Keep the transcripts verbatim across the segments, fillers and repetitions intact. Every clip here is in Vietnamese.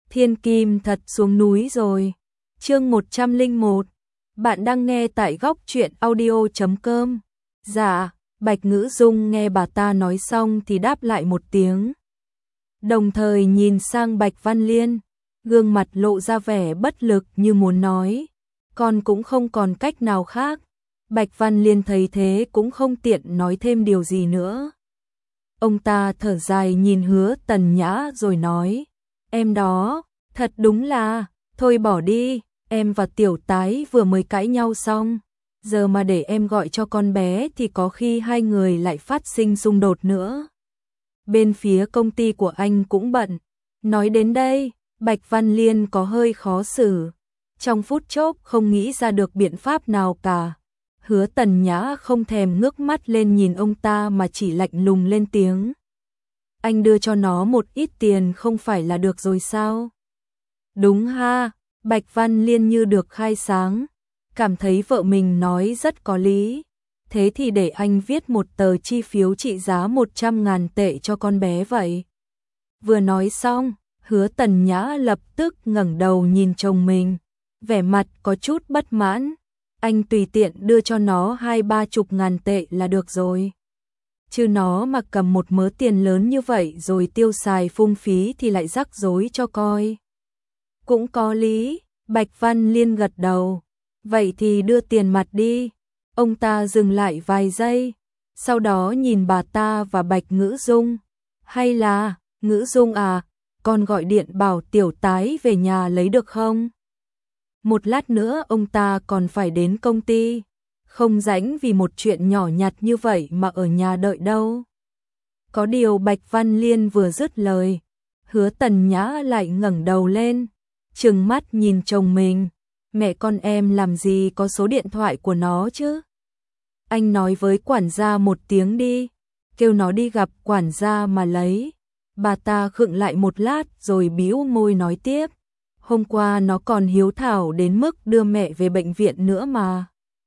Thiên kim thật xuống núi rồi. Chương một trăm lẻ một. Bạn đang nghe tại góc truyện audio chấm com. Dạ, Bạch Ngữ Dung nghe bà ta nói xong thì đáp lại một tiếng. Đồng thời nhìn sang Bạch Văn Liên, gương mặt lộ ra vẻ bất lực như muốn nói. Con cũng không còn cách nào khác. Bạch Văn Liên thấy thế cũng không tiện nói thêm điều gì nữa. Ông ta thở dài nhìn Hứa Tần Nhã rồi nói. Em đó, thật đúng là, thôi bỏ đi, em và Tiểu Tái vừa mới cãi nhau xong. Giờ mà để em gọi cho con bé thì có khi hai người lại phát sinh xung đột nữa. Bên phía công ty của anh cũng bận. Nói đến đây, Bạch Văn Liên có hơi khó xử. Trong phút chốc không nghĩ ra được biện pháp nào cả. Hứa Tần Nhã không thèm ngước mắt lên nhìn ông ta mà chỉ lạnh lùng lên tiếng. Anh đưa cho nó một ít tiền không phải là được rồi sao? Đúng ha, Bạch Văn Liên như được khai sáng, cảm thấy vợ mình nói rất có lý. Thế thì để anh viết một tờ chi phiếu trị giá một trăm ngàn tệ cho con bé vậy. Vừa nói xong, Hứa Tần Nhã lập tức ngẩng đầu nhìn chồng mình, vẻ mặt có chút bất mãn. Anh tùy tiện đưa cho nó hai ba chục ngàn tệ là được rồi. Chứ nó mà cầm một mớ tiền lớn như vậy rồi tiêu xài phung phí thì lại rắc rối cho coi. Cũng có lý, Bạch Văn Liên gật đầu. Vậy thì đưa tiền mặt đi. Ông ta dừng lại vài giây, sau đó nhìn bà ta và Bạch Ngữ Dung. Hay là, Ngữ Dung à, con gọi điện bảo Tiểu Tái về nhà lấy được không? Một lát nữa ông ta còn phải đến công ty, không rảnh vì một chuyện nhỏ nhặt như vậy mà ở nhà đợi đâu. Có điều Bạch Văn Liên vừa dứt lời, Hứa Tần Nhã lại ngẩng đầu lên, trừng mắt nhìn chồng mình. Mẹ con em làm gì có số điện thoại của nó chứ? Anh nói với quản gia một tiếng đi, kêu nó đi gặp quản gia mà lấy. Bà ta khựng lại một lát rồi bĩu môi nói tiếp. Hôm qua nó còn hiếu thảo đến mức đưa mẹ về bệnh viện nữa mà.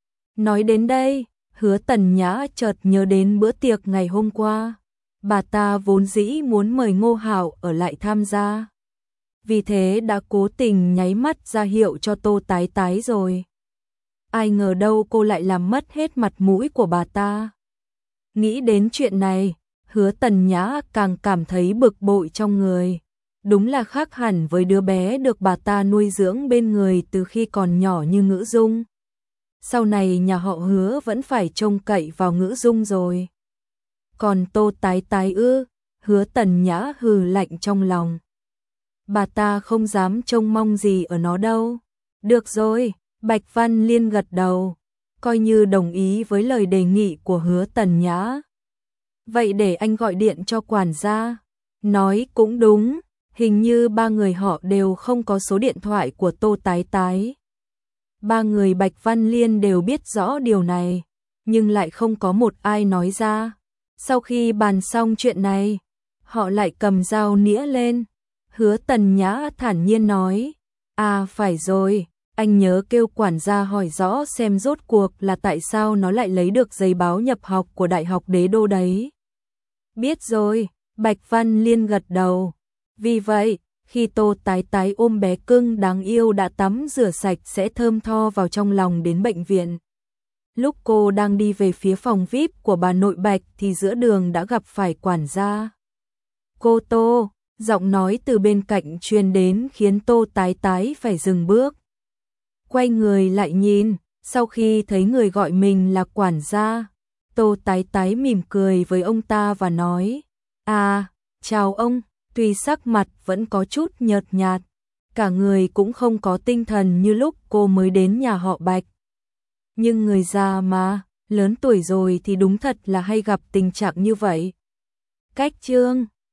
Nói đến đây, Hứa Tần Nhã chợt nhớ đến bữa tiệc ngày hôm qua. Bà ta vốn dĩ muốn mời Ngô Hạo ở lại tham gia. Vì thế đã cố tình nháy mắt ra hiệu cho Tô Tái Tái rồi. Ai ngờ đâu cô lại làm mất hết mặt mũi của bà ta. Nghĩ đến chuyện này, Hứa Tần Nhã càng cảm thấy bực bội trong người. Đúng là khác hẳn với đứa bé được bà ta nuôi dưỡng bên người từ khi còn nhỏ như Ngữ Dung. Sau này nhà họ Hứa vẫn phải trông cậy vào Ngữ Dung rồi. Còn Tô Tái Tái ư? Hứa Tần Nhã hừ lạnh trong lòng. Bà ta không dám trông mong gì ở nó đâu. Được rồi, Bạch Văn Liên gật đầu, coi như đồng ý với lời đề nghị của Hứa Tần Nhã. Vậy để anh gọi điện cho quản gia. Nói cũng đúng, hình như ba người họ đều không có số điện thoại của Tô Tái Tái. Ba người Bạch Văn Liên đều biết rõ điều này, nhưng lại không có một ai nói ra. Sau khi bàn xong chuyện này, họ lại cầm dao nĩa lên. Hứa Tần Nhã thản nhiên nói, à phải rồi, anh nhớ kêu quản gia hỏi rõ xem rốt cuộc là tại sao nó lại lấy được giấy báo nhập học của Đại học Đế Đô đấy. Biết rồi, Bạch Văn Liên gật đầu. Vì vậy, khi Tô Tái Tái ôm bé cưng đáng yêu đã tắm rửa sạch sẽ thơm tho vào trong lòng đến bệnh viện. Lúc cô đang đi về phía phòng vi ai pi của bà nội Bạch thì giữa đường đã gặp phải quản gia. Cô Tô, giọng nói từ bên cạnh truyền đến khiến Tô Tái Tái phải dừng bước. Quay người lại nhìn, sau khi thấy người gọi mình là quản gia, Tô Tái Tái mỉm cười với ông ta và nói, à, chào ông. Tuy sắc mặt vẫn có chút nhợt nhạt, cả người cũng không có tinh thần như lúc cô mới đến nhà họ Bạch. Nhưng người già mà, lớn tuổi rồi thì đúng thật là hay gặp tình trạng như vậy. Cách chương